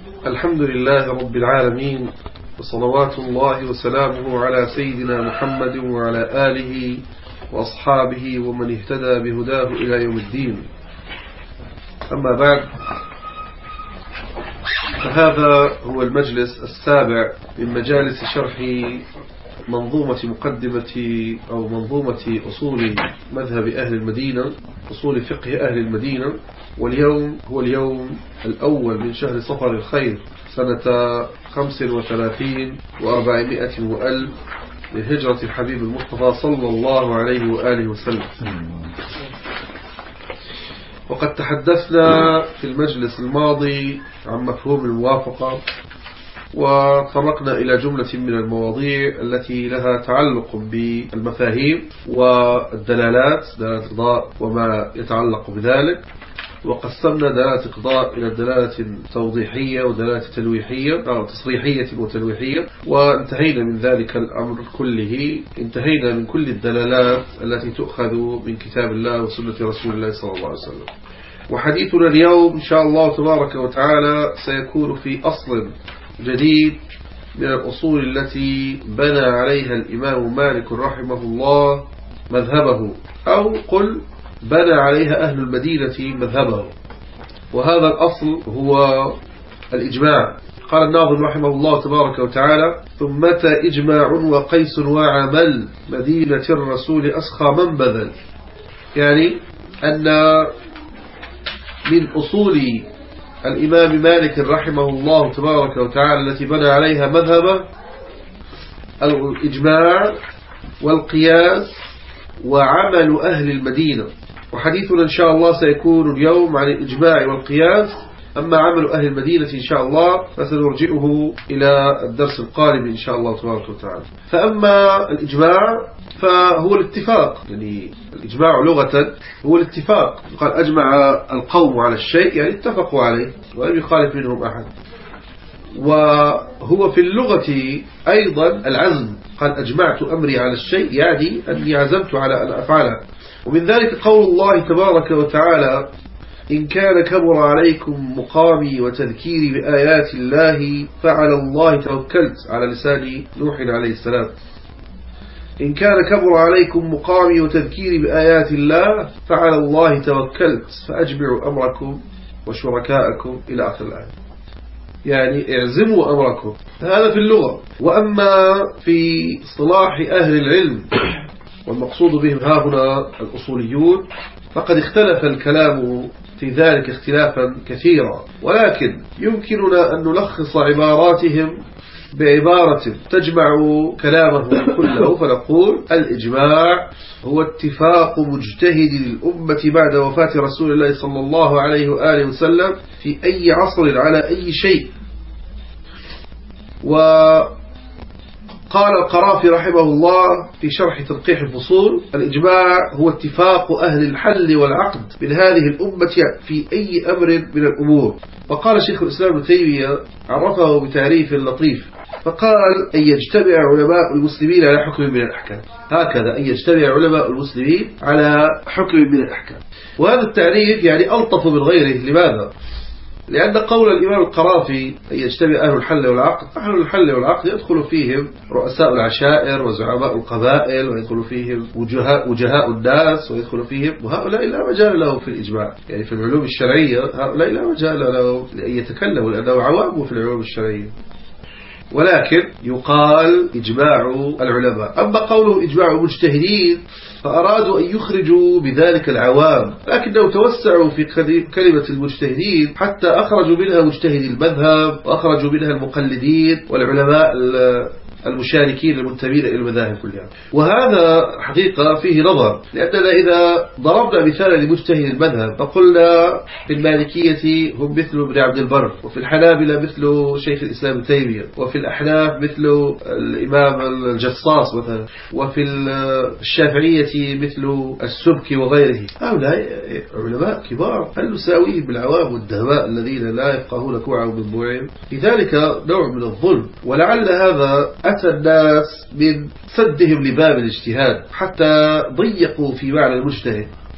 الحمد لله رب العالمين، وصلوات الله وسلامه على سيدنا محمد وعلى آله وأصحابه ومن اهتدى بهداه إلى يوم الدين. أما بعد، فهذا هو المجلس السابع من مجالس شرح منظومة أصول مذهب أهل المدينة، أصول فقه أهل المدينة. واليوم هو اليوم الأول من شهر صفر الخير سنة 35 و400 وألف من هجرة الحبيب المصطفى صلى الله عليه وآله وسلم. وقد تحدثنا في المجلس الماضي عن مفهوم الموافقة، وطرقنا إلى جملة من المواضيع التي لها تعلق بالمفاهيم والدلالات، دلالة الإقضاء وما يتعلق بذلك. وقسمنا دلالة الإقضاء إلى دلالة توضيحية ودلالة تلويحية أو تصريحية وتلويحية، وانتهينا من ذلك الأمر كله. انتهينا من كل الدلالات التي تؤخذ من كتاب الله وسنة رسول الله صلى الله عليه وسلم. وحديثنا اليوم إن شاء الله تبارك وتعالى سيكون في أصل جديد من الأصول التي بنى عليها الإمام مالك رحمه الله مذهبه، أو قل بنى عليها أهل المدينة مذهبه. وهذا الأصل هو الإجماع. قال الناظم رحمه الله تبارك وتعالى: ثمة إجماع وقيس وعمل مدينة الرسول أسخى من بذل. يعني أن من أصول الإمام مالك رحمه الله تبارك وتعالى التي بنى عليها مذهبه الإجماع والقياس وعمل أهل المدينة. وحديثنا إن شاء الله سيكون اليوم عن الإجماع والقياس. أما عمل أهل المدينة إن شاء الله فسنرجئه إلى الدرس القادم إن شاء الله تبارك وتعالى. فأما الإجماع فهو الاتفاق، يعني الإجماع لغة هو الاتفاق. قال أجمع القوم على الشيء، يعني اتفقوا عليه ولم يخالف منهم أحد. وهو في اللغة أيضا العزم. قال أجمعت أمري على الشيء، يعني أني عزمت على أن أفعله. ومن ذلك قول الله تبارك وتعالى: إن كان كبر عليكم مقامي وتذكيري بآيات الله فعلى الله توكلت، على لسان نوح عليه السلام. إن كان كبر عليكم مقامي وتذكيري بآيات الله فعلى الله توكلت فأجمعوا أمركم وشركاءكم إلى آخر الآية. يعني اعزموا أمركم. هذا في اللغة. وأما في اصطلاح أهل العلم والمقصود بهم ها هنا الأصوليون، فقد اختلف الكلام في ذلك اختلافا كثيرا، ولكن يمكننا أن نلخص عباراتهم بعبارة تجمع كلامه كله، فنقول: الإجماع هو اتفاق مجتهد للأمة بعد وفاة رسول الله صلى الله عليه وآله وسلم في أي عصر على أي شيء. وقال القرافي رحمه الله في شرح تنقيح الفصول: الإجماع هو اتفاق أهل الحل والعقد من هذه الأمة في أي أمر من الأمور. وقال شيخ الإسلام ابن تيمية عرفه بتعريف لطيف، فقال: أن يجتمع علماء المسلمين على حكم من الأحكام. هكذا، أن يجتمع علماء المسلمين على حكم من الأحكام. وهذا التعريف يعني ألطف من غيره. لماذا؟ لأن قول الإمام القرافي أن يجتمع أهل الحل والعقد، أهل الحل والعقد يدخل فيهم رؤساء العشائر وزعماء القبائل، ويدخل فيهم وجهاء الناس، ويدخل فيهم، وهؤلاء لا مجال لهم في الإجماع. يعني في العلوم الشرعية هؤلاء لا مجال لهم لأن يتكلموا، لأنهم عوام في العلوم الشرعية. ولكن يقال إجماع العلماء. أما قوله إجماع المجتهدين فأرادوا أن يخرجوا بذلك العوام، لكنهم توسعوا في كلمة المجتهدين حتى أخرجوا منها مجتهدي المذهب، وأخرجوا منها المقلدين والعلماء المشاركين المنتمين إلى المذاهب كلها. وهذا حقيقة فيه نظر، لأننا إذا ضربنا مثالا لمجتهد المذهب فقلنا في المالكية هم مثل ابن عبد البر، وفي الحنابلة مثل شيخ الإسلام ابن تيمية، وفي الأحناف مثل الإمام الجصاص مثلا، وفي الشافعية مثل السبكي وغيره. هؤلاء علماء كبار، هل نساويهم بالعوام والدهماء الذين لا يفقهون كوعا من بوعهم؟ في ذلك نوع من الظلم. ولعل هذا أتى الناس من سدهم لباب الاجتهاد حتى ضيقوا في معنى المجتهد.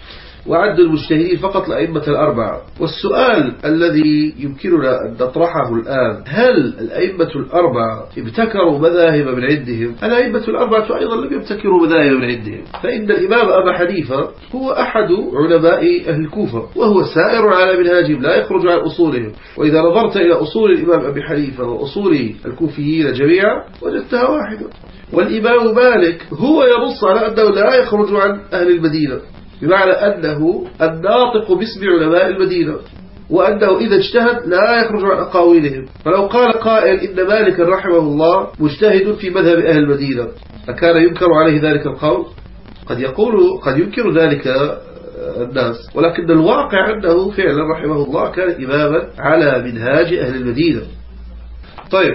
وعد المجتهدين فقط الأئمة الأربعة. والسؤال الذي يمكننا أن نطرحه الآن: هل الأئمة الأربعة ابتكروا مذاهب من عندهم؟ الأئمة الأربعة أيضا لم يبتكروا مذاهب من عندهم، فإن الإمام أبا حنيفة هو أحد علماء أهل الكوفة، وهو سائر على منهاجهم لا يخرج عن أصولهم. وإذا نظرت إلى أصول الإمام أبي حنيفة وأصول الكوفيين جميعا وجدتها واحدة. والإمام مالك هو ينص على أنه لا يخرج عن أهل المدينة، بمعنى أنه الناطق باسم علماء المدينة، وأنه إذا اجتهد لا يخرج عن أقاويلهم. فلو قال قائل إن مالك رحمه الله مجتهد في مذهب أهل المدينة، أكان ينكر عليه ذلك القول؟ قد ينكر ذلك الناس، ولكن الواقع أنه فعلا رحمه الله كان إماما على منهاج أهل المدينة. طيب،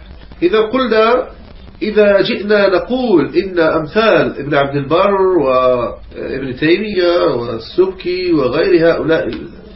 إذا جئنا نقول إن أمثال ابن عبد البر وابن تيمية والسبكي وغير هؤلاء،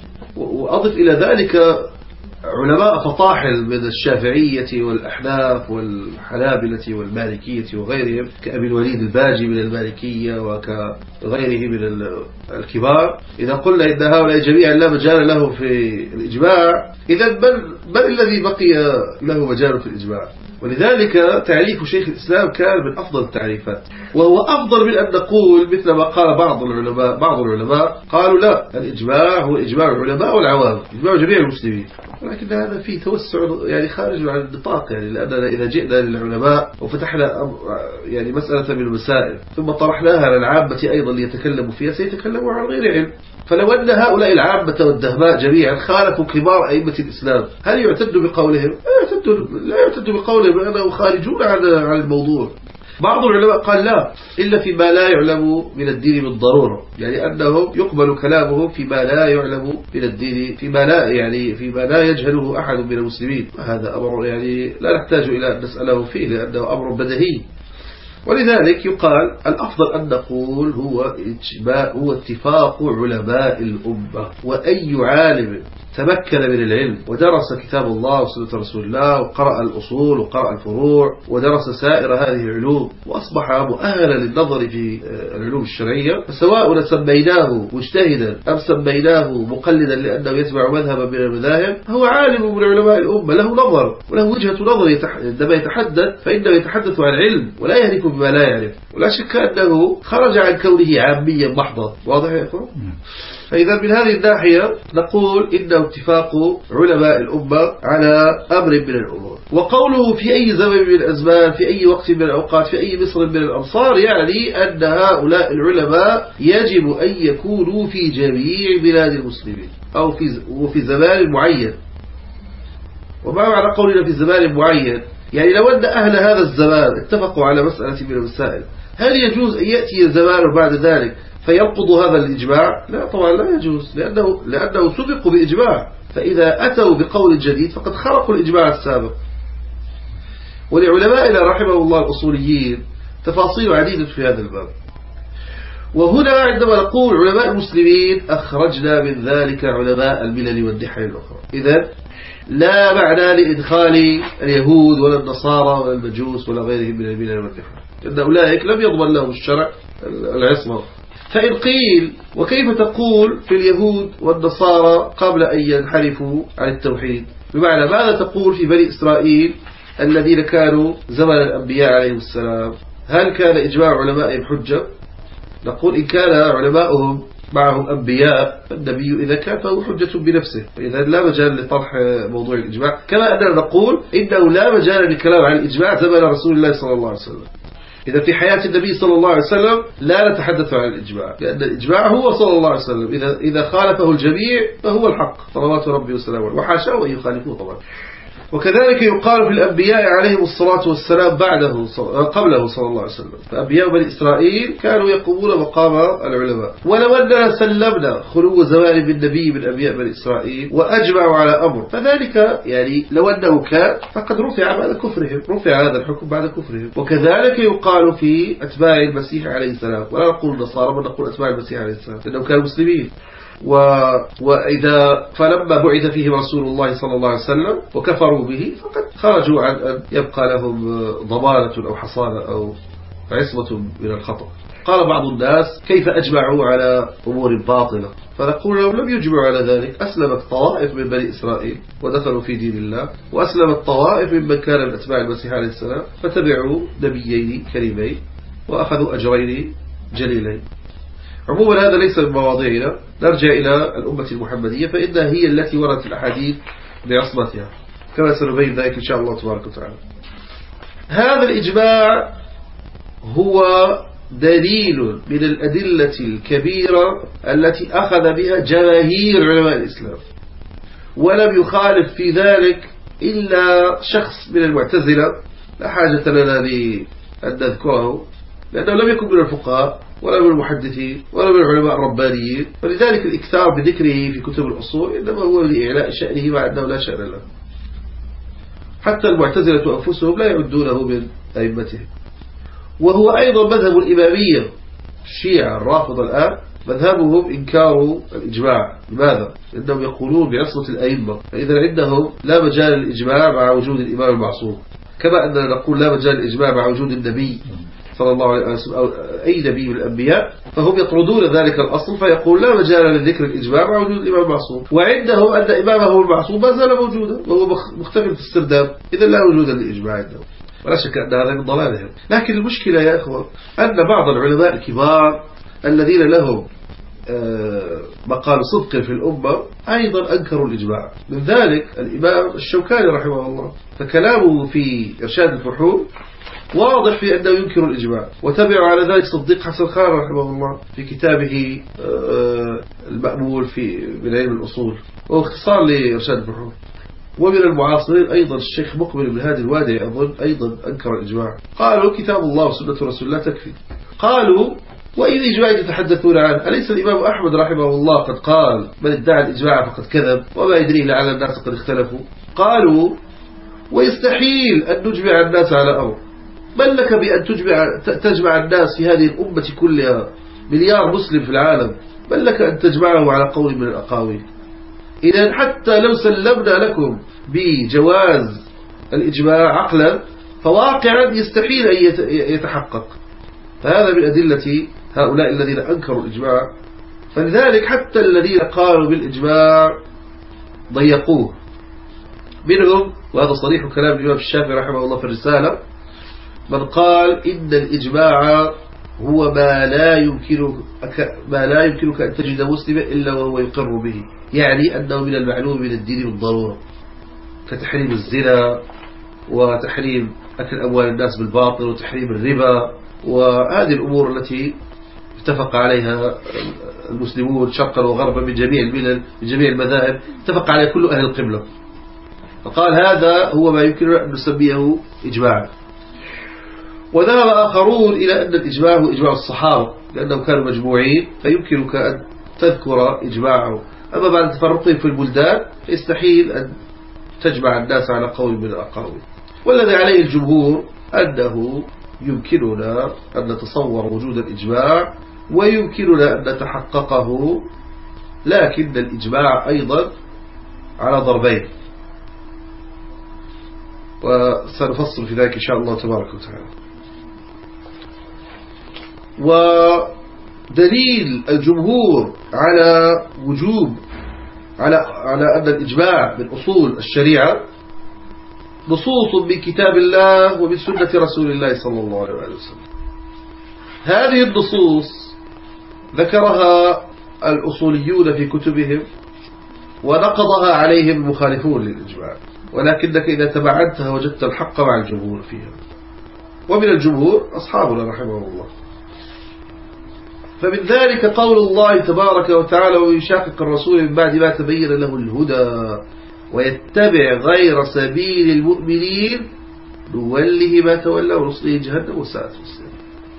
وأضف إلى ذلك علماء فطاحل من الشافعية والأحناف والحنابلة والمالكية وغيرهم كأبي الوليد الباجي من المالكية وكغيره من الكبار، إذا قلنا إن هؤلاء جميعا لا مجال له في الإجماع، إذا بل الذي بقي له مجال في الإجماع؟ ولذلك تعريف شيخ الإسلام كان من أفضل التعريفات، وهو أفضل من أن نقول مثل ما قال بعض العلماء قالوا لا، الإجماع هو إجماع العلماء والعوام، إجماع جميع المسلمين. ولكن هذا فيه توسع يعني خارج عن النطاق، يعني لأننا إذا جئنا للعلماء وفتحنا يعني مسألة من المسائل ثم طرحناها للعامة أيضا ليتكلموا فيها سيتكلموا عن غير علم. فلو أن هؤلاء العامة والدهماء جميعا خالفوا كبار أئمة الإسلام، هل يعتد بقولهم؟ لا يعتد بقولهم، لأنهم خارجون عن الموضوع. بعض العلماء قال لا، إلا فيما لا يعلم من الدين بالضرورة، يعني أنهم يقبل كلامهم فيما لا يعلم من الدين، فيما لا يجهله أحد من المسلمين. هذا أمر يعني لا نحتاج إلى أن نسأله فيه، لأنه أمر بديهي. ولذلك يقال الأفضل أن نقول هو اتفاق علماء الأمة، وأي عالم تمكن من العلم ودرس كتاب الله وسنة رسول الله وقرأ الأصول وقرأ الفروع ودرس سائر هذه العلوم وأصبح مؤهلا للنظر في العلوم الشرعية، فسواء سميناه مجتهدا أم سميناه مقلدا لأنه يتبع مذهبا من المذاهب، هو عالم من علماء الأمة، له نظر وله وجهة نظر. عندما يتحدث فإنه يتحدث عن علم ولا يهلك بما لا يعرف، ولا شك أنه خرج عن كونه عاميا محضا. واضح يا إخوان؟ فإذا من هذه الناحية نقول إنه اتفاق علماء الأمة على أمر من الأمور. وقوله في أي زمن من الأزمان، في أي وقت من الأوقات، في أي مصر من الأمصار، يعني أن هؤلاء العلماء يجب أن يكونوا في جميع بلاد المسلمين أو في زمان معين. وما معنى قولنا في زمان معين؟ يعني لو أن أهل هذا الزمان اتفقوا على مسألة من المسائل، هل يجوز أن يأتي الزمان بعد ذلك فينقض هذا الإجماع؟ لا طبعا لا يجوز، لأنه سبقوا بإجماع، فإذا أتوا بقول جديد فقد خرقوا الإجماع السابق. ولعلمائنا رحمه الله الأصوليين تفاصيل عديدة في هذا الباب. وهنا عندما نقول علماء المسلمين أخرجنا من ذلك علماء الملل والنحل الأخرى، إذن لا معنى لإدخال اليهود ولا النصارى ولا المجوس ولا غيرهم من الملل والنحل، لأن أولئك لم يضمن لهم الشرع العصمة. فإن قيل وكيف تقول في اليهود والنصارى قبل أن ينحرفوا عن التوحيد؟ بمعنى ماذا تقول في بني إسرائيل الذين كانوا زمن الأنبياء عليهم السلام؟ هل كان إجماع علمائهم حجة؟ نقول إن كان علماؤهم معهم أنبياء، فالنبي إذا كان فهو حجة بنفسه، إذا لا مجال لطرح موضوع الإجماع. كما أننا نقول إنه لا مجال للكلام عن الإجماع زمن رسول الله صلى الله عليه وسلم. إذا في حياة النبي صلى الله عليه وسلم لا نتحدث عن الإجماع، لأن الإجماع هو صلى الله عليه وسلم، إذا خالفه الجميع فهو الحق صلوات ربي وسلامه، وحاشاه أن يخالفوه طبعا. وكذلك يقال في الأنبياء عليهم الصلاة والسلام قبله صلى الله عليه وسلم، فأنبياء بني إسرائيل كانوا يقومون مقام العلماء. ولو أننا سلمنا خلو زمان بالنبي من أنبياء بني إسرائيل وأجمعوا على أمر، فذلك يعني لو أنه كان فقد رفع بعد كفرهم، رفع هذا الحكم بعد كفرهم. وكذلك يقال في أتباع المسيح عليه السلام، ولا نقول النصارى بل نقول أتباع المسيح عليه السلام، لأنهم كانوا مسلمين. فلما بعث فيهم رسول الله صلى الله عليه وسلم وكفروا به فقد خرجوا عن أن يبقى لهم ضمانة أو حصانة أو عصمة من الخطأ. قال بعض الناس كيف أجمعوا على أمور باطلة؟ فنقول لهم لم يجمعوا على ذلك. أسلمت طوائف من بني إسرائيل ودخلوا في دين الله، وأسلمت طوائف ممن كان من أتباع المسيح عليه السلام فتبعوا نبيين كريمين وأخذوا أجرين جليلين. عموما هذا ليس من مواضيعنا، نرجع إلى الأمة المحمدية فإنها هي التي وردت الأحاديث بعصمتها كما سنبين ذلك إن شاء الله تبارك وتعالى. هذا الإجماع هو دليل من الأدلة الكبيرة التي أخذ بها جماهير علماء الإسلام، ولم يخالف في ذلك إلا شخص من المعتزلة لا حاجة لنا أن نذكره لأنه لم يكن من الفقهاء ولا من المحدثين ولا من العلماء الربانيين، فلذلك الإكثار بذكره في كتب الأصول إنما هو لإعلاء شأنه مع أنه لا شأن له. حتى المعتزلة أنفسهم لا يعدونه من أئمتهم. وهو أيضا مذهب الإمامية الشيعة الرافضة الآن، مذهبهم إنكار الإجماع. لماذا؟ لأنهم يقولون بعصمة الأئمة، فإذا عندهم لا مجال للإجماع مع وجود الإمام المعصوم، كما أننا نقول لا مجال للإجماع مع وجود النبي صلى الله عليه وسلم أو أي نبي من الأنبياء، فهم يطردون ذلك الأصل فيقول لا مجال لذكر الإجماع مع وجود الإمام المعصوم. وعندهم أن إمامه المعصوم ما زال موجودا وهو مختفي في السرداب، إذا لا وجود للإجماع عندهم، ولا شك أن هذا من ضلالهم. لكن المشكلة يا أخوة أن بعض العلماء الكبار الذين لهم مقال صدق في الأمة أيضا أنكروا الإجماع. من ذلك الإمام الشوكاني رحمه الله، فكلامه في إرشاد الفحول واضح في أنه ينكر الإجماع، وتبعوا على ذلك صديق حسن خان رحمه الله في كتابه المأمول من علم الأصول، وهو اختصار لإرشاد الفحول. ومن المعاصرين أيضا الشيخ مقبل بن هادي الوادعي أظن أيضا أنكر الإجماع. قالوا كتاب الله وسنة رسول الله تكفي. قالوا وإن إجماع يتحدثون عنه، أليس الإمام أحمد رحمه الله قد قال من ادعى الإجماع فقد كذب وما يدريه لعل الناس قد اختلفوا. قالوا ويستحيل أن نجمع الناس على أمر، بل لك بأن تجمع الناس في هذه الأمة كلها مليار مسلم في العالم، بل لك أن تجمعه على قول من الأقاويل. إذن حتى لو سلمنا لكم بجواز الإجماع عقلا فواقعا يستحيل أن يتحقق. فهذا من أدلة هؤلاء الذين أنكروا الإجماع. فلذلك حتى الذين قالوا بالإجماع ضيقوه. منهم، وهذا صريح كلام الإمام الشافعي رحمه الله في الرسالة، من قال إن الإجماع هو ما لا يمكنك أن تجد مسلما إلا وهو يقر به، يعني أنه من المعلوم من الدين بالضرورة، كتحريم الزنا وتحريم أكل أموال الناس بالباطل وتحريم الربا، وهذه الأمور التي اتفق عليها المسلمون شرقا وغربا من جميع الملل من جميع المذاهب، اتفق على كل أهل القبلة. فقال هذا هو ما يمكن أن نسميه إجماعا. وذهب آخرون إلى أن الإجماع هو إجماع الصحابة لأنهم كانوا مجموعين فيمكنك أن تذكر إجماعهم، أما بعد تفرقهم في البلدان يستحيل أن تجمع الناس على قول من الأقاويل. والذي عليه الجمهور أنه يمكننا أن نتصور وجود الإجماع ويمكننا أن نتحققه، لكن الإجماع أيضا على ضربين، وسنفصل في ذلك إن شاء الله تبارك وتعالى. ودليل الجمهور على وجوب على أن الإجماع من أصول الشريعة نصوص من كتاب الله ومن سنة رسول الله صلى الله عليه وسلم. هذه النصوص ذكرها الأصوليون في كتبهم ونقضها عليهم المخالفون للإجماع، ولكنك إذا تبعتها وجدت الحق مع الجمهور فيها، ومن الجمهور أصحابنا رحمه الله. فمن ذلك قول الله تبارك وتعالى ويشاقق الرسول من بعد ما تبين له الهدى ويتبع غير سبيل المؤمنين نوله ما تولى ونصله جهنم وساءت مصيرا.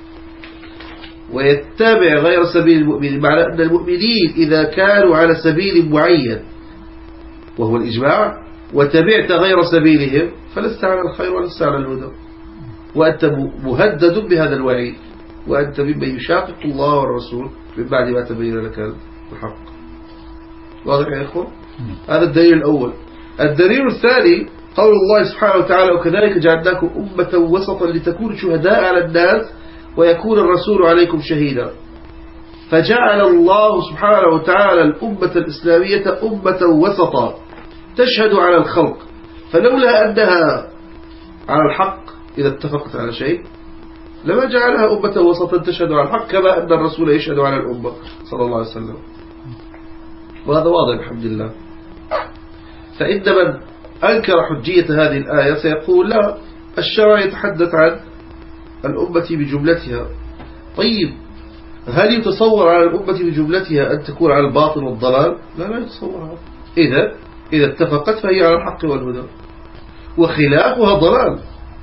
ويتبع غير سبيل المؤمنين معنى أن المؤمنين إذا كانوا على سبيل معين وهو الإجماع وتبعت غير سبيلهم فلست على الخير ولست على الهدى، وأنت مهدد بهذا الوعيد، وأنت ممن يشاقق الله والرسول من بعد ما تبين لك الحق. واضح يا إخوة؟ هذا الدليل الأول. الدليل الثاني قول الله سبحانه وتعالى وكذلك جعلناكم أمة وسطا لتكونوا شهداء على الناس ويكون الرسول عليكم شهيدا. فجعل الله سبحانه وتعالى الأمة الإسلامية أمة وسطا تشهد على الخلق، فلولا أنها على الحق إذا اتفقت على شيء لما جعلها أمة وسطا تشهد على الحق، كما أن الرسول يشهد على الأمة صلى الله عليه وسلم. وهذا واضح الحمد لله. فإن من أنكر حجية هذه الآية سيقول لا، الشرع يتحدث عن الأمة بجملتها. طيب هل يتصور على الأمة بجملتها أن تكون على الباطل والضلال؟ لا يتصور هذا. إذا اتفقت فهي على الحق والهدى، وخلافها ضلال.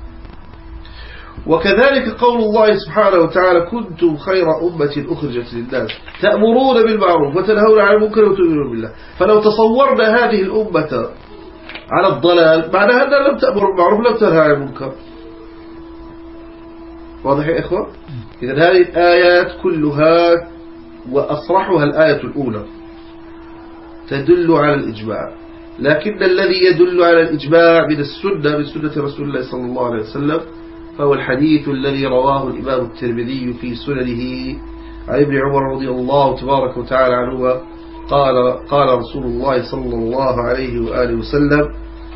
وكذلك قول الله سبحانه وتعالى كنتم خير أمة أخرجت للناس تأمرون بالمعروف وتنهون عن المنكر وتؤمنون بالله. فلو تصورنا هذه الأمة على الضلال معناها أنها لم تأمر بالمعروف لم تنهى عن المنكر. واضح يا إخوة؟ إذن هذه الآيات كلها وأصرحها الآية الأولى تدل على الإجماع، لكن الذي يدل على الإجماع من السنة، من سنة رسول الله صلى الله عليه وسلم، فهو الحديث الذي رواه الإمام الترمذي في سننه عن ابن عمر رضي الله تبارك وتعالى عنه قال رسول الله صلى الله عليه وآله وسلم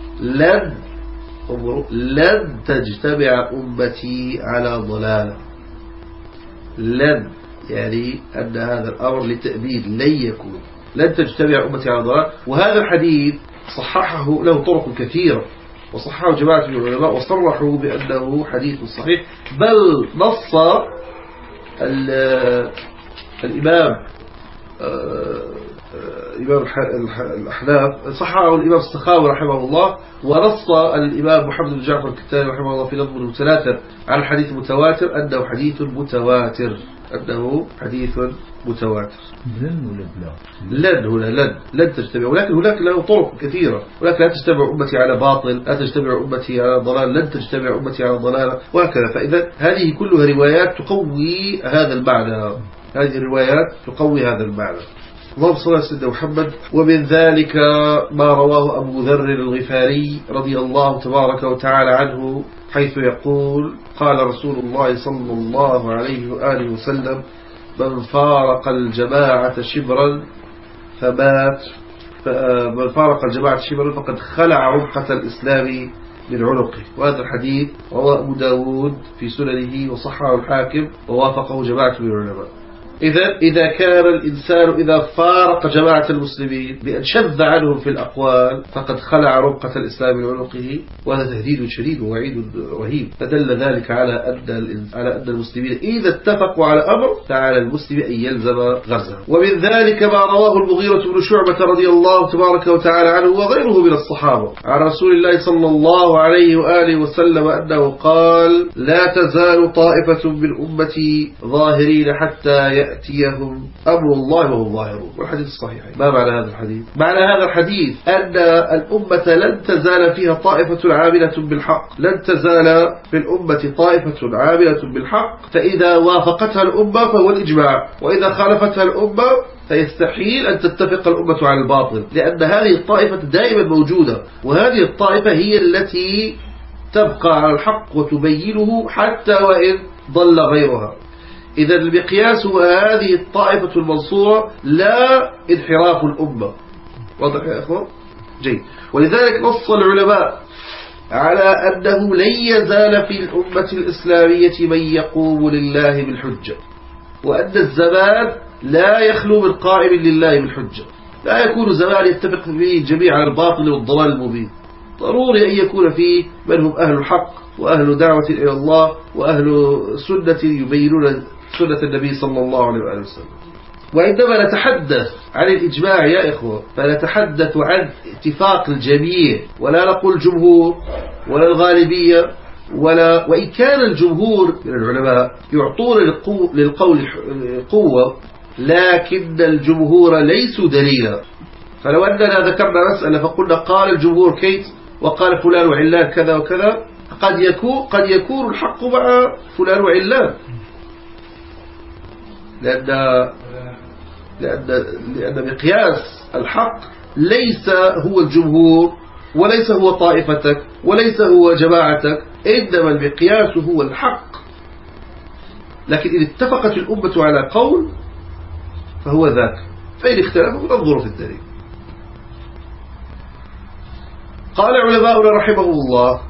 لن تجتمع أمتي على ضلالة. لن يعني أن هذا الأمر للتأبيد، لن تجتمع أمتي على ضلالة. وهذا الحديث صححه له طرق كثيرة، وصححه جماعة من العلماء وصرحوا بأنه حديث صحيح، بل نص الإمام الأحناف صححه الإمام السخاوي رحمه الله، ونص الإمام محمد بن جعفر الكتاني رحمه الله في نظم المتواتر على الحديث المتواتر أنه حديث متواتر. لن تجتمع، ولكن هناك له طرق كثيرة، ولكن لا تجتمع أمتي على باطل، لا تجتمع أمتي على ضلال، لن تجتمع أمتي على ضلال، وهكذا. فإذا هذه كلها روايات تقوي هذا المعنى، اللهم صل على سيدنا محمد. ومن ذلك ما رواه أبو ذر الغفاري رضي الله تبارك وتعالى عنه حيث يقول قال رسول الله صلى الله عليه وآله وسلم من فارق الجماعة شبرا فقد خلع عنقة الإسلام من عنقه. وهذا الحديث رواه أبو داود في سننه وصححه الحاكم ووافقه جماعة من العلماء. إذا كان الإنسان إذا فارق جماعة المسلمين بأن شذ عنهم في الأقوال فقد خلع ربقة الإسلام من عنقه، وهذا تهديد شديد ووعيد رهيب. فدل ذلك على أن المسلمين إذا اتفقوا على أمر فعلى المسلم أن يلزم غزه. ومن ذلك ما رواه المغيرة بن شعبة رضي الله تبارك وتعالى عنه وغيره من الصحابة عن رسول الله صلى الله عليه وآله وسلم أنه قال لا تزال طائفة من أمتي ظاهرين حتى يأتيهم أمر الله وهم ظاهرون. والحديث الصحيح. ما معنى هذا الحديث؟ معنى هذا الحديث أن الأمة لن تزال فيها طائفة عاملة بالحق، لن تزال في الأمة طائفة عاملة بالحق، فإذا وافقتها الأمة فهو الإجماع، وإذا خالفتها الأمة فيستحيل أن تتفق الأمة على الباطل، لأن هذه الطائفة دائما موجودة، وهذه الطائفة هي التي تبقى على الحق وتبينه حتى وإن ضل غيرها. إذا المقياس هو هذه الطائفة المنصورة لا انحراف الأمة. واضح يا أخوان؟ جيد. ولذلك نص العلماء على أنه لن يزال في الأمة الإسلامية من يقوم لله بالحجة، وأن الزمان لا يخلو من قائم لله بالحجة. لا يكون زمان يتفق فيه الجميع على الباطل والضلال المبين، ضروري أن يكون فيه من هم أهل الحق وأهل دعوة إلى الله وأهل سنة يبينون سنة النبي صلى الله عليه وسلم. وعندما نتحدث عن الإجماع يا إخوة فنتحدث عن اتفاق الجميع، ولا نقول الجمهور ولا الغالبية وإن كان الجمهور من العلماء يعطون للقول قوة، لكن الجمهور ليسوا دليلا. فلو أننا ذكرنا مسألة فقلنا قال الجمهور كيت وقال فلان وعلان كذا وكذا، قد يكون الحق مع فلان وعلان، لأن مقياس الحق ليس هو الجمهور وليس هو طائفتك وليس هو جماعتك، إنما المقياس هو الحق. لكن إن اتفقت الأمة على قول فهو ذاك، فإن اختلفوا ننظر في الدليل. قال علماؤنا رحمه الله: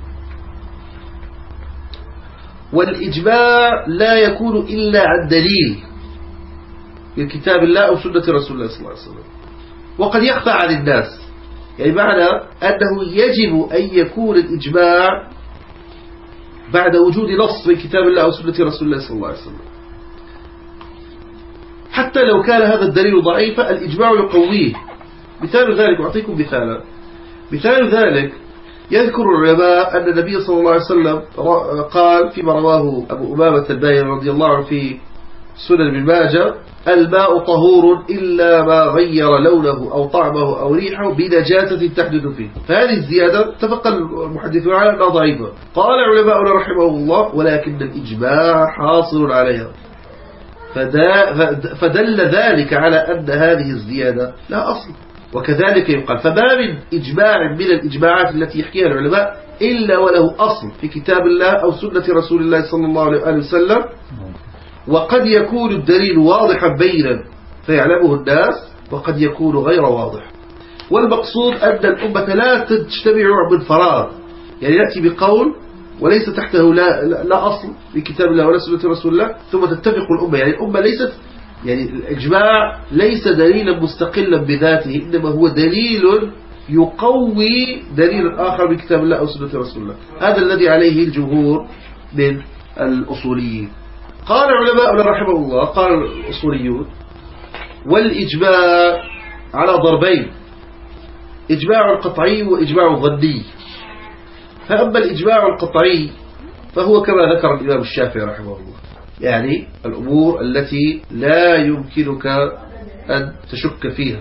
والإجماع لا يكون إلا عن دليل من كتاب الله أو سنة رسول الله صلى الله عليه وسلم، وقد يخفى عن الناس، يعني معنى أنه يجب أن يكون الإجماع بعد وجود نص من كتاب الله أو سنة رسول الله صلى الله عليه وسلم، حتى لو كان هذا الدليل ضعيفا الإجماع يقويه. مثال ذلك أعطيكم مثالا. مثال ذلك يذكر العلماء أن النبي صلى الله عليه وسلم قال فيما رواه أبو أمامة الباهلي رضي الله عنه في سنن ابن ماجه: الماء طهور إلا ما غير لونه أو طعمه أو ريحه بنجاسة تحدث فيه. فهذه الزيادة اتفق المحدثون على أنها ضعيفة. قال علماؤنا رحمه الله: ولكن الإجماع حاصل عليها، فدل ذلك على أن هذه الزيادة لا أصل. وكذلك يقال: فما من إجماع من الإجماعات التي يحكيها العلماء إلا وله أصل في كتاب الله أو سنة رسول الله صلى الله عليه وسلم، وقد يكون الدليل واضحا بينا فيعلمه الناس، وقد يكون غير واضح. والمقصود أن الأمة لا تجتمع من فراغ، يعني يأتي بقول وليس تحته لا أصل في كتاب الله ولا سنة رسول الله ثم تتفق الأمة. يعني الأمة ليست، يعني الإجماع ليس دليلا مستقلا بذاته، إنما هو دليل يقوي دليل آخر من كتاب الله أو سنة رسول الله. هذا الذي عليه الجمهور من الأصوليين. قال علماءنا رحمه الله، قال الأصوليون: والإجماع على ضربين: إجماع قطعي وإجماع ظني. فأما الإجماع القطعي فهو كما ذكر الإمام الشافعي رحمه الله، يعني الأمور التي لا يمكنك أن تشك فيها،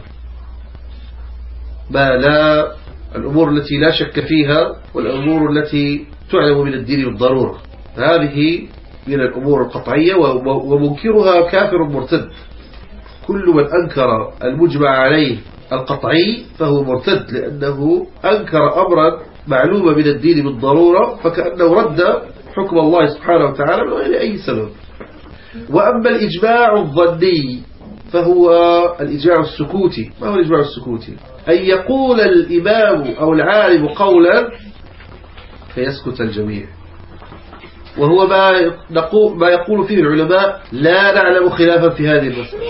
الأمور التي لا شك فيها، والأمور التي تعلم من الدين بالضرورة، هذه من الأمور القطعية، ومنكرها كافر مرتد. كل من أنكر المجمع عليه القطعي فهو مرتد، لأنه أنكر أمرا معلومة من الدين بالضرورة، فكأنه رد حكم الله سبحانه وتعالى من غير أي سبب. وأما الإجماع الظني فهو الإجماع السكوتي. ما هو الإجماع السكوتي؟ أن يقول الإمام أو العالم قولا فيسكت الجميع، وهو ما يقول فيه العلماء: لا نعلم خلافا في هذه المسألة.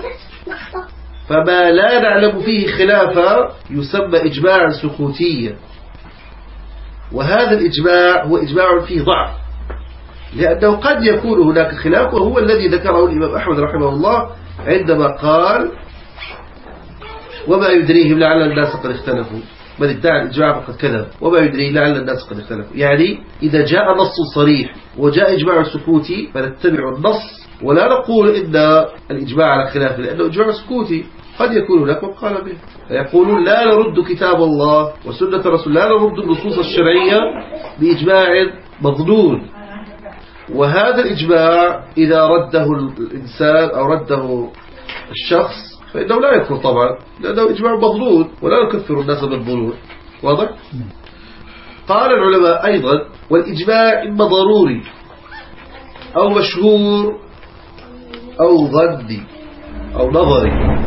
فما لا نعلم فيه خلافا يسمى إجماعا سكوتيا، وهذا الإجماع هو إجماع فيه ضعف، لأنه قد يكون هناك خلاف، وهو الذي ذكره الإمام أحمد رحمه الله عندما قال: وما يدريهم لعل الناس قد اختلفوا، من ادعى الإجماع فقد كذب، وما يدري لعل الناس قد اختلفوا. يعني إذا جاء نص صريح وجاء إجماع سكوتي فنتبع النص ولا نقول إن الإجماع على خلاف، لأنه إجماع سكوتي قد يكون هناك من قال به. فيقولون: لا نرد كتاب الله وسنة رسول الله، لا نرد النصوص الشرعية بإجماع مظنون. وهذا الإجماع إذا رده الإنسان أو رده الشخص فإنه لا يكفر طبعا، لأنه إجماع مظنون ولا نكفر الناس بالظنون. واضح؟ قال العلماء أيضا: والإجماع إما ضروري أو مشهور أو ظني أو نظري.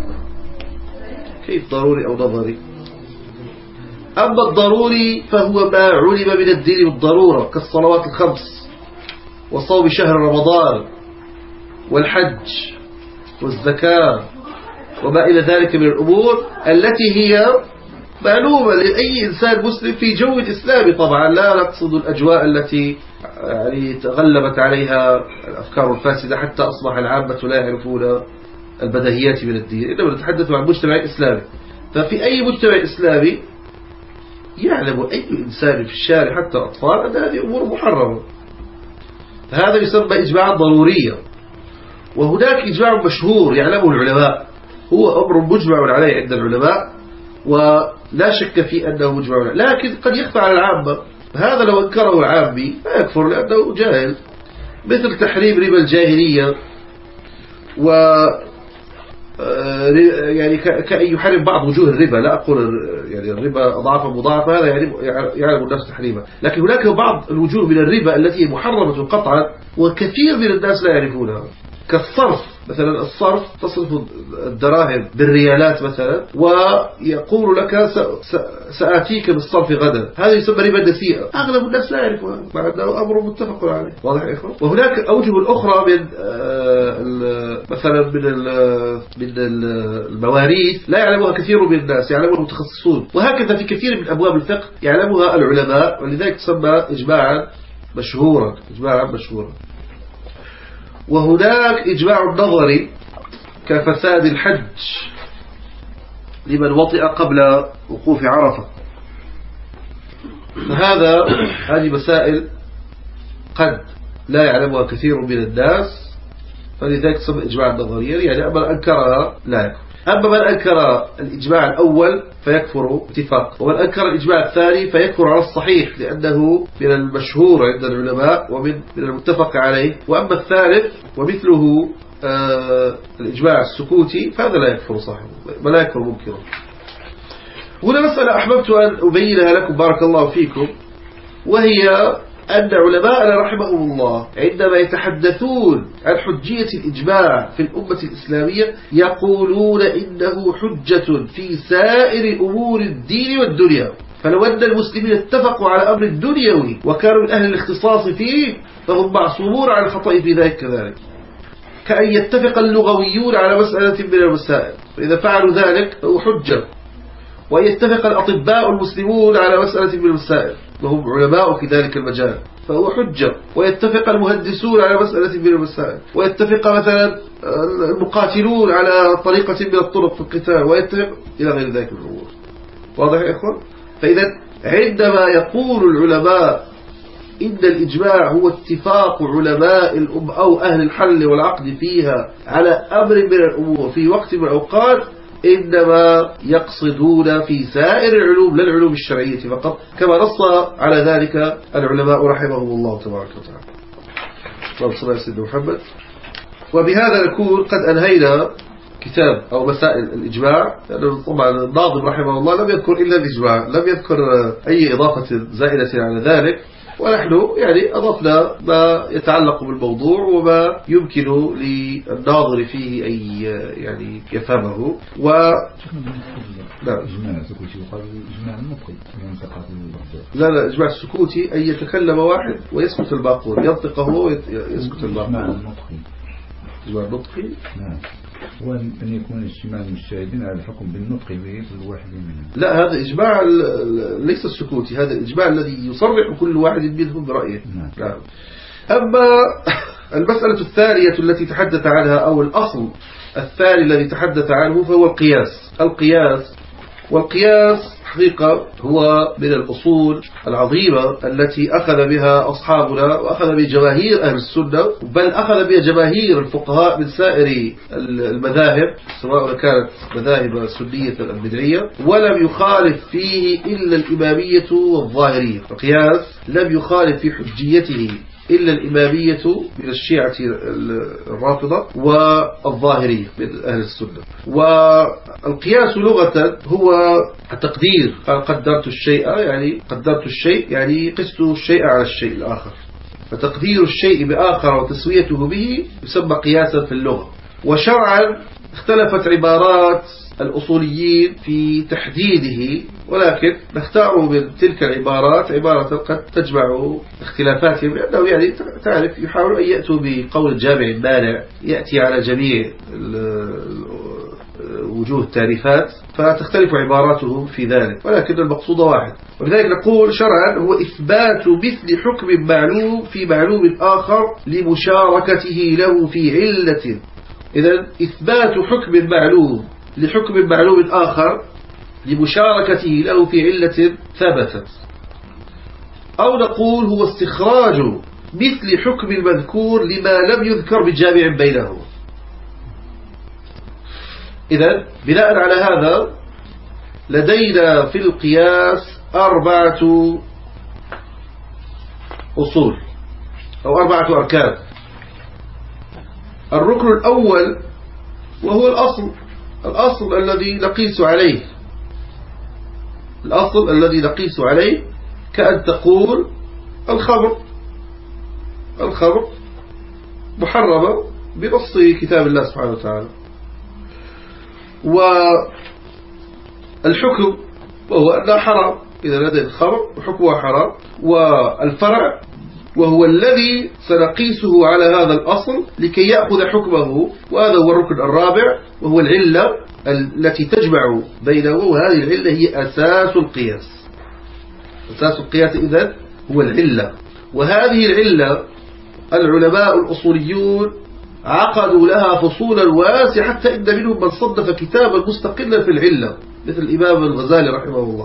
كيف ضروري أو نظري؟ أما الضروري فهو ما علم من الدين بالضرورة، كالصلوات الخمس وصوم شهر رمضان والحج والزكاة وما إلى ذلك من الأمور التي هي معلومة لأي إنسان مسلم في جو الإسلامي. طبعا لا نقصد الأجواء التي يعني تغلبت عليها الأفكار الفاسدة حتى أصبح العامة لا يعرفون البديهيات من الدين، إنما نتحدث عن مجتمع إسلامي. ففي أي مجتمع إسلامي يعلم أي إنسان في الشارع حتى أطفال أن هذه أمور محرمة، فهذا يسمى إجماعا ضروريا. وهناك إجماع مشهور يعلمه العلماء، هو أمر مجمع عليه عند العلماء ولا شك في أنه مجمع عليه، لكن قد يخفى على العامة، هذا لو انكره العامي لا يكفر لأنه جاهل، مثل تحريم ربا الجاهلية يعني كأن يحرم بعض وجوه الربا. لا أقول يعني الربا أضعافا مضاعفة، هذا يعلم الناس تحريمه، لكن هناك بعض الوجوه من الربا التي محرمة قطعا وكثير من الناس لا يعرفونها، كالصرف مثلا. الصرف تصرف الدراهم بالريالات مثلا، ويقول لك سآتيك بالصرف غدا، هذا يسمى ربا النسيئة. أغلب الناس لا يعرفها مع أنه أمر متفق عليه. واضح يا إخوان؟ وهناك أوجه الأخرى من مثلا من المواريث لا يعلمها كثير من الناس، يعلمها المتخصصون، وهكذا في كثير من أبواب الفقه يعلمها العلماء، ولذلك تسمى إجماعا مشهورا. وهناك إجماع النظري كفساد الحج لمن وطئ قبل وقوف عرفة. هذه مسائل قد لا يعلمها كثير من الناس، فلذلك تسمى إجماع نظريا. يعني أما من أنكرها لا يكفر. أما من أنكر الإجماع الأول فيكفر اتفاق، ومن أنكر الإجماع الثاني فيكفر على الصحيح، لأنه من المشهور عند العلماء ومن المتفق عليه. وأما الثالث ومثله الإجماع السكوتي فهذا لا يكفر صاحبه، ولا يكفر منكره. هنا مسألة أحببت أن أبينها لكم بارك الله فيكم، وهي أن علماءنا رحمهم الله عندما يتحدثون عن حجية الإجماع في الأمة الإسلامية يقولون إنه حجة في سائر أمور الدين والدنيا. فلو أن المسلمين اتفقوا على أمر دنيوي وكانوا من أهل الاختصاص فيه فهم معصومون عن الخطأ في ذلك كذلك، كأن يتفق اللغويون على مسألة من المسائل، فإذا فعلوا ذلك فهو حجة. ويتفق الأطباء المسلمون على مسألة من المسائل وهم علماء في ذلك المجال فهو حجة. ويتفق المهندسون على مسألة من المسائل، ويتفق مثلا المقاتلون على طريقة من الطرق في القتال، ويتفق إلى غير ذلك من الأمور. واضح يا إخوان؟ فإذا عندما يقول العلماء إن الإجماع هو اتفاق علماء الأمة أو أهل الحل والعقد فيها على أمر من الأمور في وقت من الأوقات، إنما يقصدون في سائر العلوم لا العلوم الشرعية فقط، كما نص على ذلك العلماء رحمهم الله تبارك وتعالى. اللهم صل على سيدنا محمد. وبهذا نكون قد أنهينا كتاب أو مسائل الإجماع. يعني طبعا الناظم رحمه الله لم يذكر إلا الإجماع، لم يذكر أي إضافة زائدة على ذلك، ونحن يعني أضفنا ما يتعلق بالموضوع وما يمكن للناظر فيه أن يعني يفهمه. لا إجماع السكوتي أن يتكلم واحد ويسكت الباقون، ينطق هو ويسكت الباقون. إجماع النطقي نعم، هو أن يكون اجتماع المجتهدين على الحكم بالنطق به كل واحد منهم. لا، هذا إجماع ليس السكوتي، هذا الإجماع الذي يصرح كل واحد منهم برأيه. نعم. أما المسألة الثانية التي تحدث عنها أو الأصل الثاني الذي تحدث عنه فهو القياس. والقياس حقيقة هو من الأصول العظيمة التي أخذ بها أصحابنا وأخذ بجماهير أهل السنة، بل أخذ بها جماهير الفقهاء من سائر المذاهب سواء كانت مذاهب سنية أو بدعية، ولم يخالف فيه إلا الإمامية والظاهرية. القياس لم يخالف في حجيته إلا الإمامية من الشيعة الرافضة والظاهرية من أهل السنة. والقياس لغة هو التقدير، قدرت الشيء يعني قست الشيء على الشيء الآخر، فتقدير الشيء بآخر وتسويته به يسمى قياسا في اللغة. وشرعا اختلفت عبارات الأصوليين في تحديده، ولكن نختار من تلك العبارات عبارة قد تجمع اختلافاتهم، لأنه يعني تعرف يحاولوا أن يأتوا بقول جامع مانع يأتي على جميع وجوه التعريفات، فتختلف عباراتهم في ذلك، ولكن المقصود واحد. ولذلك نقول شرعا هو إثبات مثل حكم معلوم في معلوم آخر لمشاركته له في علة. إذن إثبات حكم معلوم لحكم معلوم آخر لمشاركته له في علة ثبتت. أو نقول هو استخراج مثل حكم المذكور لما لم يذكر بجامع بينه. إذن بناء على هذا لدينا في القياس 4 أصول أو 4 أركان. الركن الأول وهو الأصل الأصل الذي نقيس عليه، الأصل الذي نقيس عليه كأن تقول الخمر محرمة بنص كتاب الله سبحانه وتعالى، والحكم وهو أنها حرام، إذا لدى الخمر وحكمها حرام، والفرع وهو الذي سنقيسه على هذا الأصل لكي يأخذ حكمه، وهذا هو الركن الرابع وهو العلة التي تجمع بينه، وهذه العلة هي أساس القياس. أساس القياس إذن هو العلة، وهذه العلة العلماء الأصوليون عقدوا لها فصولا واسعة حتى إن منهم من صنف كتابا مستقلا في العلة مثل الإمام الغزالي رحمه الله.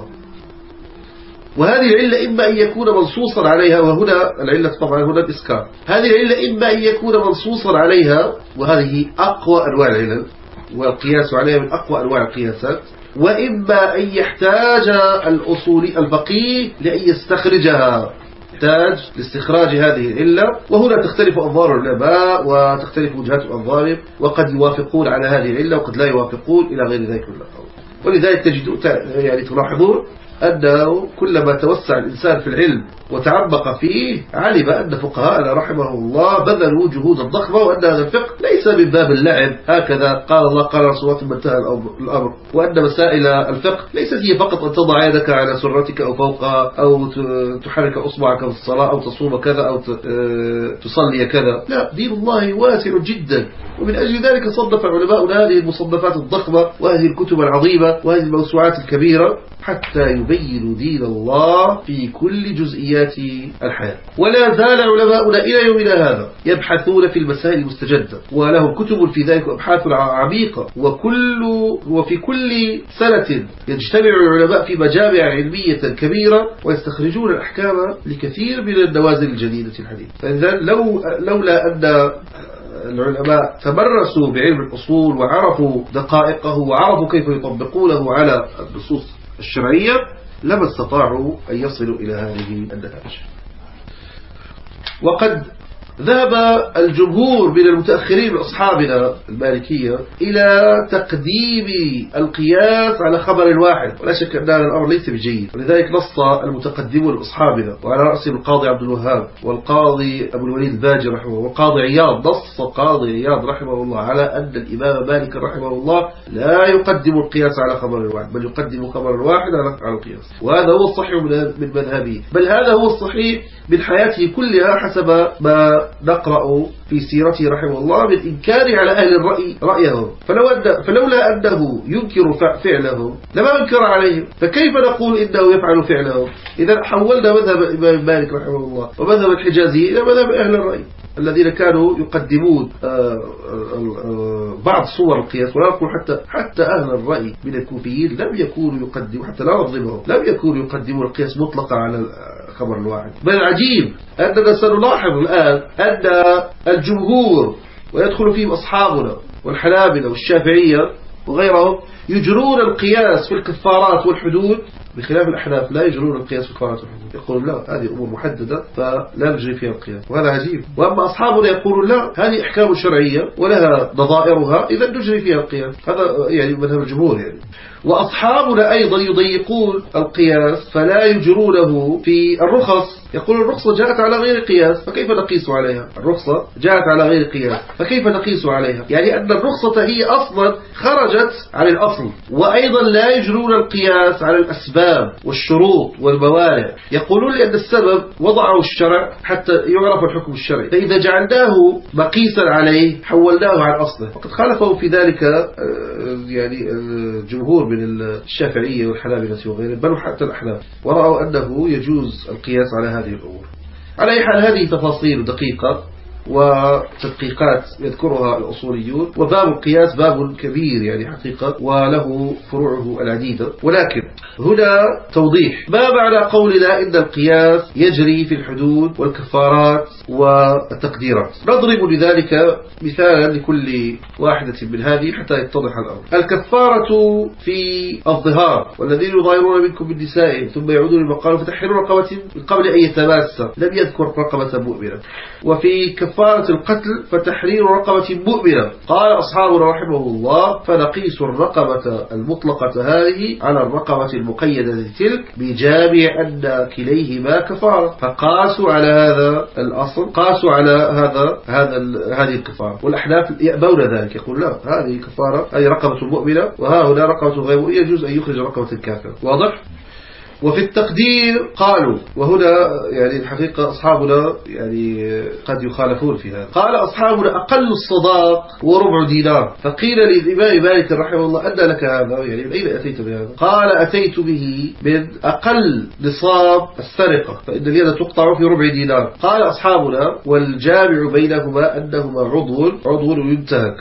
وهذه العلة إما أن يكون منصوصا عليها، وهنا العلة طبعا هنا الإسكار، هذه العلة إما أن يكون منصوصا عليها، وهذه أقوى أنواع العلل والقياس عليها من أقوى أنواع القياسات، وإما أن يحتاج الأصولي الفقيه لأن يستخرجها، يحتاج لاستخراج هذه العلة، وهنا تختلف أنظار العلماء وتختلف وجهات أنظارهم، وقد يوافقون على هذه العلة وقد لا يوافقون إلى غير ذلك كله. ولذلك تلاحظون أنه كلما توسع الإنسان في العلم وتعمق فيه علم أن فقهاءنا رحمه الله بذلوا جهودا ضخمة، وأن هذا الفقه ليس من باب اللعب هكذا قال الله قال رسول الله ثم انتهى الأمر، وأن مسائل الفقه ليست هي فقط أن تضع يدك على سرتك أو فوقها أو تحرك أصبعك في الصلاة أو تصوم كذا أو تصلي كذا، لا، دين الله واسع جدا. ومن أجل ذلك صنف علماؤنا هذه المصنفات الضخمة وهذه الكتب العظيمة وهذه الموسوعات الكبيرة حتى يبينوا دين الله في كل جزئيات الحياة. ولا زال علماؤنا إلى يومنا هذا يبحثون في المسائل المستجدة، ولهم كتب في ذلك وأبحاث عميقة، وفي كل سنة يجتمع العلماء في مجامع علمية كبيرة ويستخرجون الأحكام لكثير من النوازل الجديدة الحديثة. فإذا لولا أن العلماء تمرسوا بعلم الأصول وعرفوا دقائقه وعرفوا كيف يطبقونه على النصوص الشرعية لما استطاعوا أن يصلوا إلى هذه النتائج. وقد ذهب الجمهور من المتأخرين من أصحابنا المالكية إلى تقديم القياس على خبر واحد، ولا شك أن هذا الأمر ليس بجيد، ولذلك نص المتقدمون من أصحابنا وعلى رأسهم القاضي عبد الوهاب والقاضي أبو الوليد الباجي رحمه الله والقاضي عياض، نص قاضي عياض رحمه الله على أن الإمام مالك رحمه الله لا يقدم القياس على خبر واحد، بل يقدم خبر واحد على القياس، وهذا هو الصحيح من مذهبه، بل هذا هو الصحيح من حياته كلها حسب ما نقرأ في سيرته رحمه الله من إنكار على أهل الرأي رأيهم، فلولا أنه ينكر فعلهم لما انكر عليهم، فكيف نقول إنه يفعل فعلهم؟ إذا حولنا مذهب الإمام مالك رحمه الله ومذهب الحجازي إلى مذهب أهل الرأي الذين كانوا يقدمون بعض صور القياس، ولا نقول حتى أهل الرأي من الكوفيين لم يكونوا يقدموا، حتى لا نظلمهم، لم يكونوا يقدمون القياس مطلقا على خبر الواحد. بل العجيب أننا سنلاحظ الآن أن الجمهور ويدخل فيهم أصحابنا والحنابلة والشافعية وغيرهم يجرون القياس في الكفارات والحدود، بخلاف الأحناف لا يجرون القياس في الكفارات والحدود، يقولون لا، هذه أمور محددة فلا نجري فيها القياس، وهذا عجيب. وأما أصحابنا يقولون لا، هذه أحكام شرعية ولها نظائرها إذا نجري فيها القياس، هذا يعني مذهب الجمهور يعني. وأصحابنا أيضا يضيقون القياس فلا يجرونه في الرخص، يقول الرخصة جاءت على غير قياس فكيف نقيس عليها؟ الرخصة جاءت على غير قياس فكيف نقيس عليها؟ يعني أن الرخصة هي أصلا خرجت عن الأصل. وأيضا لا يجرون القياس على الأسباب والشروط والموانع، يقولون لأن السبب وضعه الشرع حتى يعرف الحكم الشرعي، فإذا جعلناه مقيسا عليه حولناه عن أصله. وقد خالفوا في ذلك يعني الجمهور من الشافعية والحنابلة وغيرهم، بل حتى الأحناف، ورأوا أنه يجوز القياس على هذه الأمور. على أي حال هذه تفاصيل دقيقة وتدقيقات يذكرها الأصوليون، وباب القياس باب كبير يعني حقيقة وله فروعه العديدة، ولكن هنا توضيح ما معنى قولنا إن القياس يجري في الحدود والكفارات والتقديرات. نضرب لذلك مثالا لكل واحدة من هذه حتى يتضح الأمر. الكفارة في الظهار، والذين يظاهرون منكم من نسائهم ثم يعودون لما قالوا فتحرير رقبة من قبل أن يتماسا، لم يذكر رقبة مؤمنة. وفي كفارة كفارة القتل فتحرير رقبة مؤمنة. قال أصحابنا رحمه الله فنقيس الرقبة المطلقة هذه على الرقبة المقيدة تلك بجامع أن كليهما كفارة، فقاسوا على هذا الأصل، قاسوا على هذه الكفارة. والأحناف يأبون ذلك، يقول لا، هذه كفارة، أي رقبة مؤمنة، وها هنا رقبة غير مؤمنة، يجوز أن يخرج رقبة الكافر. واضح؟ وفي التقدير قالوا، وهنا يعني الحقيقة أصحابنا يعني قد يخالفون في هذا. قال أصحابنا أقل الصداق وربع دينار. فقيل للإمام مالك رحمه الله أن لك هذا، يعني من أين أتيت بهذا؟ قال أتيت به من أقل نصاب السرقة، فإن اليد تقطع في ربع دينار. قال أصحابنا والجامع بينهما أنهما عضو ينتهك.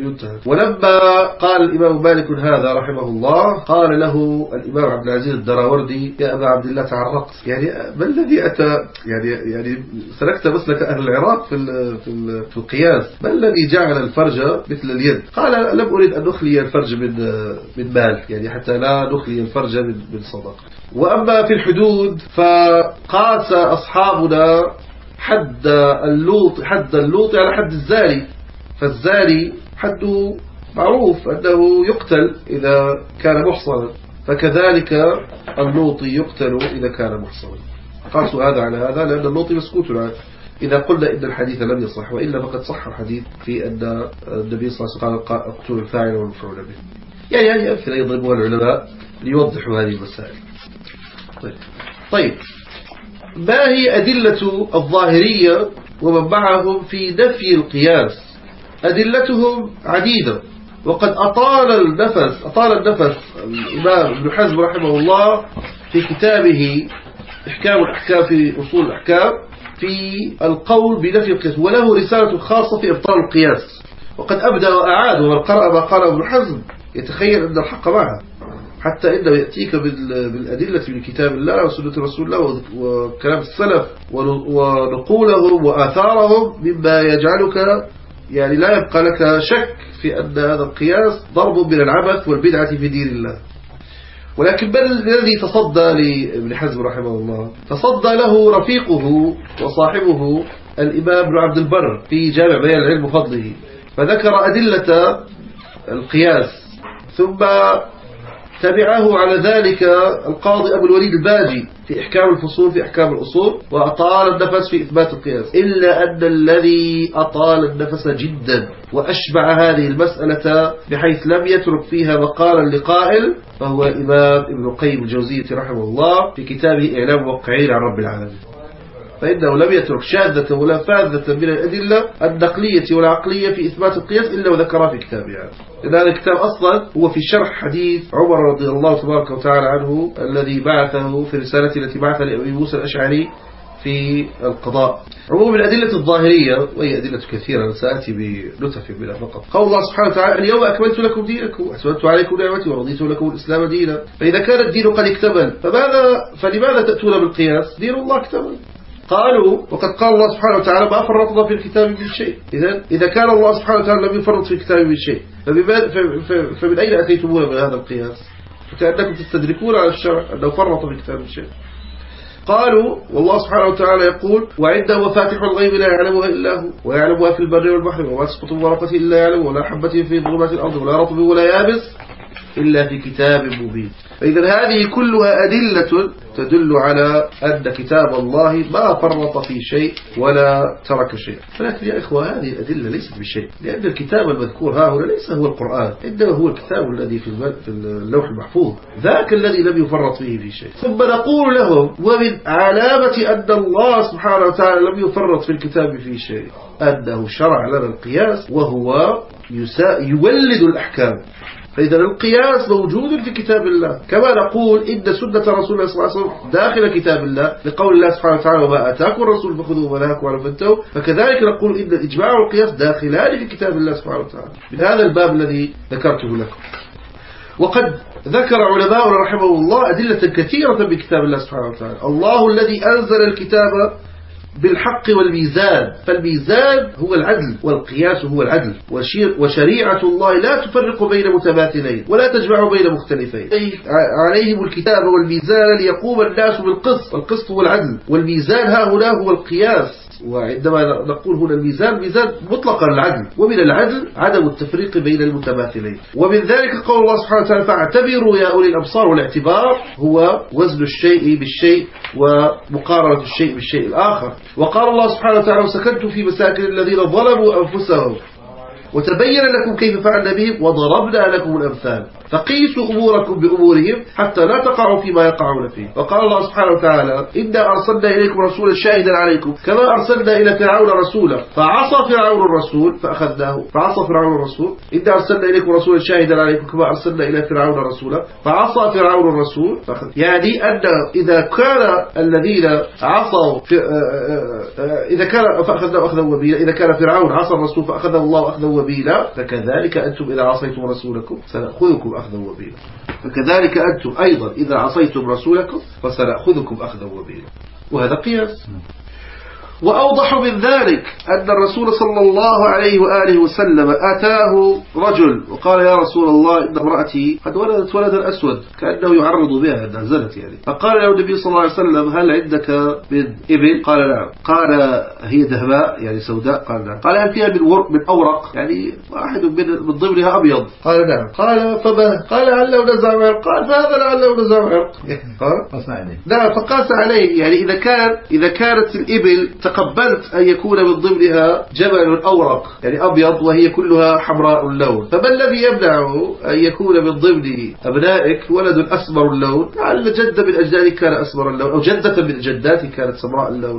ولما قال الإمام مالك هذا رحمه الله قال له الإمام عبد العزيز الدراوردي يا أبا عبد الله تعرقت، يعني ما الذي أتى يعني سلكت مسلك أهل العراق في القياس، ما الذي جعل الفرج مثل اليد؟ قال لم أريد أن نخلي الفرج من مال، يعني حتى لا نخلي الفرج من صدقة. وأما في الحدود فقاس أصحابنا حد اللوط على حد الزاني، فالزاني حده معروف أنه يقتل إذا كان محصنا، فكذلك اللوطي يقتل إذا كان محصنا. قاسوا هذا على هذا لأن اللوطي مسكوت عنه إذا قلنا إن الحديث لم يصح، وإلا فقد صح الحديثث في أن النبي صلى الله عليه وسلم قال اقتلوا الفاعل والمفعول به. يعني هذه أمثلة يضربها العلماء ليوضحوا هذه المسائل. طيب ما هي أدلة الظاهرية ومن معهم في نفي القياس؟ أدلتهم عديدة، وقد أطال النفس الإمام ابن حزم رحمه الله في كتابه إحكام الأحكام في أصول الأحكام في القول بنفي القياس، وله رسالة خاصة في إبطال القياس، وقد أبدأ وأعاد، ومن قرأ ما قال ابن حزم يتخيل أن الحق معه، حتى إنه يأتيك بالأدلة من كتاب الله وسنة رسول الله وكلام السلف ونقولهم وآثارهم، مما يجعلك يعني لا يبقى لك شك في أن هذا القياس ضرب من العبث والبدعة في دين الله. ولكن بل الذي تصدى لابن حزم رحمه الله تصدى له رفيقه وصاحبه الإمام ابن عبد البر في جامع بيان العلم وفضله، فذكر أدلة القياس، ثم تبعه على ذلك القاضي أبو الوليد الباجي في إحكام الفصول في أحكام الأصول، وأطال النفس في إثبات القياس، إلا أن الذي أطال النفس جدا وأشبع هذه المسألة بحيث لم يترك فيها مقالا لقائل فهو الإمام ابن القيم الجوزية رحمه الله في كتابه إعلام الموقعين عن رب العالمين، فإنه لم يترك شاذة ولا فاذة من الأدلة النقلية والعقلية في إثبات القياس إلا وذكرها في كتابه. لأن هذا الكتاب أصلا هو في شرح حديث عمر رضي الله تبارك وتعالى عنه الذي بعثه في الرسالة التي بعث لأبي موسى الأشعري في القضاء. عموم الأدلة الظاهرية، وهي أدلة كثيرة سأتي بنتف منها فقط، قول الله سبحانه وتعالى اليوم أكملت لكم دينكم وأتممت عليكم نعمتي ورضيت لكم الإسلام دينا. فإذا كان الدين قد اكتمل فلماذا تأتون بالقياس؟ دين الله اكتمل. قالوا وقد قال الله سبحانه وتعالى ما فرطنا في الكتاب من شيء. إذا كان الله سبحانه وتعالى لم يفرط في الكتاب من شيء فمن أين أتيتمون من هذا القياس؟ فكأنكم تستدركون على الشرع أنه فرط في الكتاب من شيء. قالوا والله سبحانه وتعالى يقول وعنده مفاتح الغيب لا يعلمها إلا هو ويعلمها في البر والبحر وما تسقط من ورقة إلا يعلم ولا حبة في ظلمات الأرض ولا رطب ولا يابس إلا في كتاب مبين. فإذا هذه كلها أدلة تدل على أن كتاب الله ما فرط في شيء ولا ترك شيء. ولكن يا إخوة هذه الأدلة ليست بشيء، لأن الكتاب المذكور ها هنا ليس هو القرآن، إنما هو الكتاب الذي في اللوح المحفوظ، ذاك الذي لم يفرط فيه في شيء. ثم نقول لهم ومن علامة أن الله سبحانه وتعالى لم يفرط في الكتاب في شيء أنه شرع لنا القياس وهو يولد الأحكام. فإذا القياس موجود في كتاب الله، كما نقول إن سنة رسول الله صلى الله عليه وسلم داخل كتاب الله لقول الله سبحانه وتعالى وما آتاكم الرسول فخذوه وما نهاكم عنه فانتهوا، فكذلك نقول إن الإجماع والقياس داخلان في كتاب الله سبحانه وتعالى من هذا الباب الذي ذكرته لكم. وقد ذكر علماؤنا رحمه الله أدلة كثيرة بكتاب الله سبحانه وتعالى. الله الذي أنزل الكتاب بالحق والميزان، فالميزان هو العدل والقياس هو العدل، وشريعة الله لا تفرق بين متماثلين ولا تجمع بين مختلفين، عليهم الكتاب والميزان ليقوم الناس بالقسط، والقسط هو العدل، والميزان ها هنا هو القياس. وعندما نقول هنا الميزان، ميزان مطلقا العدل، ومن العدل عدم التفريق بين المتماثلين. ومن ذلك قول الله سبحانه وتعالى فاعتبروا يا أولي الأبصار، والاعتبار هو وزن الشيء بالشيء ومقارنة الشيء بالشيء الآخر. وقال الله سبحانه وتعالى وسكنتم في مساكن الذين ظلموا أنفسهم وتبين لكم كيف فعلنا بهم وضربنا لكم الأمثال فقيسوا أموركم بأمورهم حتى لا تقعوا فيما يقعون فيه. وقال الله سبحانه وتعالى إنا أرسلنا إليكم رسولا شاهدا عليكم كما أرسلنا إلى فرعون رسولا فعصى فرعون الرسول فأخذناه. فعصى فرعون الرسول، إنا أرسلنا إليكم رسولا شاهدا عليكم كما أرسلنا إلى فرعون رسولا فعصى فرعون الرسول يعني أن إذا كان الذين عصوا إذا كان فأخذناه أخذا وبيلا، إذا كان فرعون عصى الرسول فأخذه الله أخذا وبيلا، فكذلك أنتم إذا عصيتم رسولكم سنأخذكم أخذا وبيلا، فكذلك أنتم أيضا إذا عصيتم رسولكم فسنأخذكم أخذا وبيلا. وهذا قياس. وأوضح من ذلك أن الرسول صلى الله عليه وآله وسلم أتاه رجل وقال يا رسول الله إن امرأتي قد ولدت ولدا أسود كأنه يعرض بها نزلت يعني. فقال له النبي صلى الله عليه وسلم هل عندك من إبل؟ قال نعم. قال هي دهباء يعني سوداء؟ قال نعم. قال هل فيها من أورق يعني واحد من ضمنها أبيض؟ قال نعم. قال فما؟ قال لعله نزع عرق. قال فهذا لعله نزع عرق. قال قاس عليه. نعم فقاس عليه يعني إذا كانت الإبل تقبلت أن يكون من ضمنها جبل أورق يعني أبيض وهي كلها حمراء اللون، فما الذي يمنعه أن يكون من ضمن أبنائك ولد أسمر اللون؟ لعل جد من أجدادك كان أسمر اللون أو جدة من جداتك كانت سمراء اللون.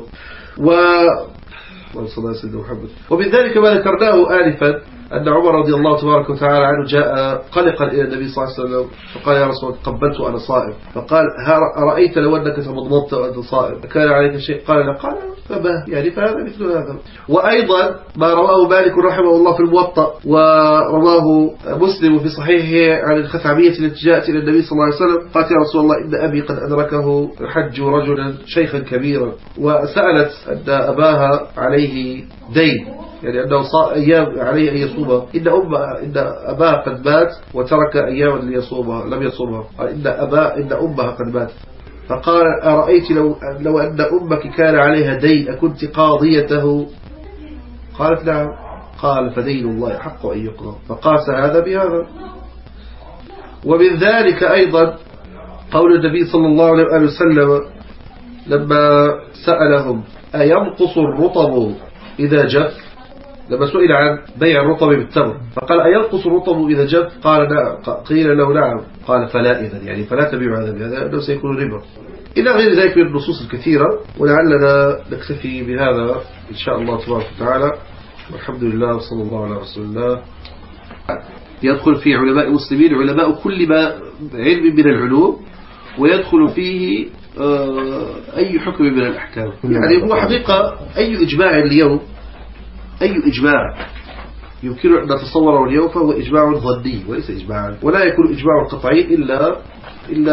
ومن ذلك ما ذكرناه آنفا أن عمر رضي الله تبارك وتعالى عنه جاء قلقا إلى النبي صلى الله عليه وسلم فقال يا رسول الله قبلت وأنا صائم، فقال أرأيت لو أنك تمضمضت وأنت صائم كان عليك شيء؟ قال لا. قال فما يعني فهذا مثل هذا. وأيضا ما رواه مالك رحمه الله في الموطأ ورواه مسلم في صحيحه عن الخثعمية التي جاءت إلى النبي صلى الله عليه وسلم قالت يا رسول الله إن أبي قد أدركه الحج رجلا شيخا كبيرا وسألت أن أباها عليه دين يعني أنه أيام عليه أن يصومها، إن أباها قد مات وترك أياما لم يصومها، إن أمها قد مات. فقال أرأيت لو أن أمك كان عليها دين أكنت قاضيته؟ قالت نعم. قال فدين الله حق أن يقضى. فقاس هذا بهذا. ومن ذلك أيضا قول النبي صلى الله عليه وسلم لما سألهم أينقص الرطب إذا جف، لما سئل عن بيع الرطب بالتمر فقال أينقص الرطب إذا جف؟ قال نعم. قيل له نعم. قال فلا إذن يعني فلا تبيع هذا بهذا لأنه سيكون ربا، إلى غير ذلك من النصوص الكثيرة. ولعلنا نكتفي بهذا إن شاء الله تبارك وتعالى، والحمد لله وصلى الله على رسول الله. يدخل في علماء المسلمين علماء كل ما علم من العلوم، ويدخل فيه أي حكم من الأحكام. يعني هو حقيقة أي إجماع اليوم، أي إجماع يمكن أن نتصوره اليوم فهو إجماع ظني وليس إجماعا، ولا يكون إجماع قطعي إلا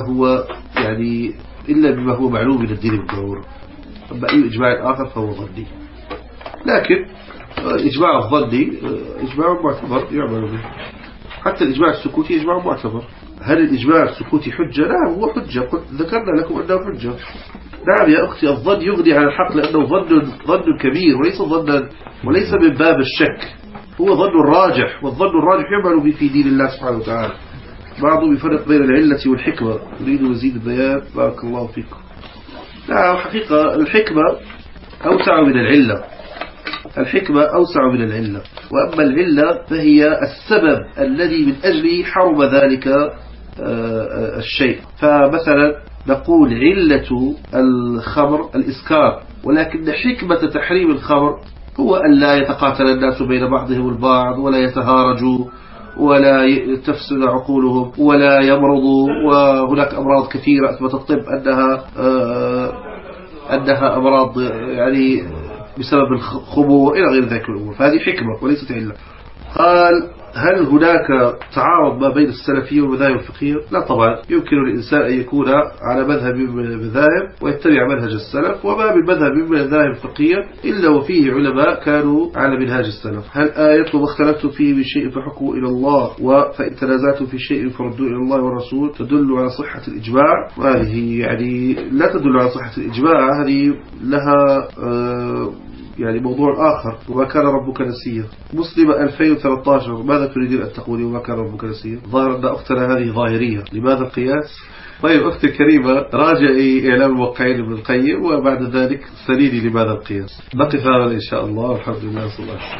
بما هو معلوم من الدين بالضرورة. أما أي إجماع آخر فهو ظني. لكن إجماع الظني إجماع معتبر يعمل به. حتى الإجماع السكوتي إجماع معتبر. هل الإجماع السكوتي حجة؟ نعم هو حجة، قد ذكرنا لكم أنه حجة. نعم يا أختي الظن يغني عن الحق لأنه ظن كبير وليس من باب الشك، هو ظن الراجح، والظن الراجح يعمل به في دين الله سبحانه وتعالى. بعضهم يفرق بين العلة والحكمة. أريد مزيد البيان بارك الله فيكم. نعم حقيقة الحكمة أوسع من العلة، الحكمة أوسع من العلة، وأما العلة فهي السبب الذي من أجله حرم ذلك الشيء. فمثلا نقول علة الخمر الإسكار، ولكن حكمة تحريم الخمر هو أن لا يتقاتل الناس بين بعضهم البعض ولا يتهارجوا ولا تفسد عقولهم ولا يمرضوا. وهناك أمراض كثيرة أثبت الطب أنها أمراض يعني بسبب الخمور إلى غير ذلك الأمور، فهذه حكمة وليست علة. قال هل هناك تعارض ما بين السلفية والمذاهب الفقهية؟ لا طبعا، يمكن للإنسان أن يكون على مذهب من المذاهب ويتبع منهج السلف، وما من مذهب من المذاهب الفقهية إلا وفيه علماء كانوا على منهاج السلف. هل آية وما اختلفتم فيه من شيء فحكموا إلى الله فإن تنازعتم في شيء فردوا إلى الله والرسول تدل على صحة الإجماع؟ وهذه يعني لا تدل على صحة الإجماع، هذه لها يعني موضوع آخر. وما كان ربك نسيا. مسلم 2013 ماذا تريدين أن تقولي وما كان ربك نسيا؟ ظاهر أن أختنا هذه ظاهرية. لماذا القياس؟ طيب أختي الكريمة راجعي إعلام الموقعين ابن القيم وبعد ذلك سليني لماذا القياس. نقف هذا إن شاء الله والحمد لله صلى الله عليه وسلم.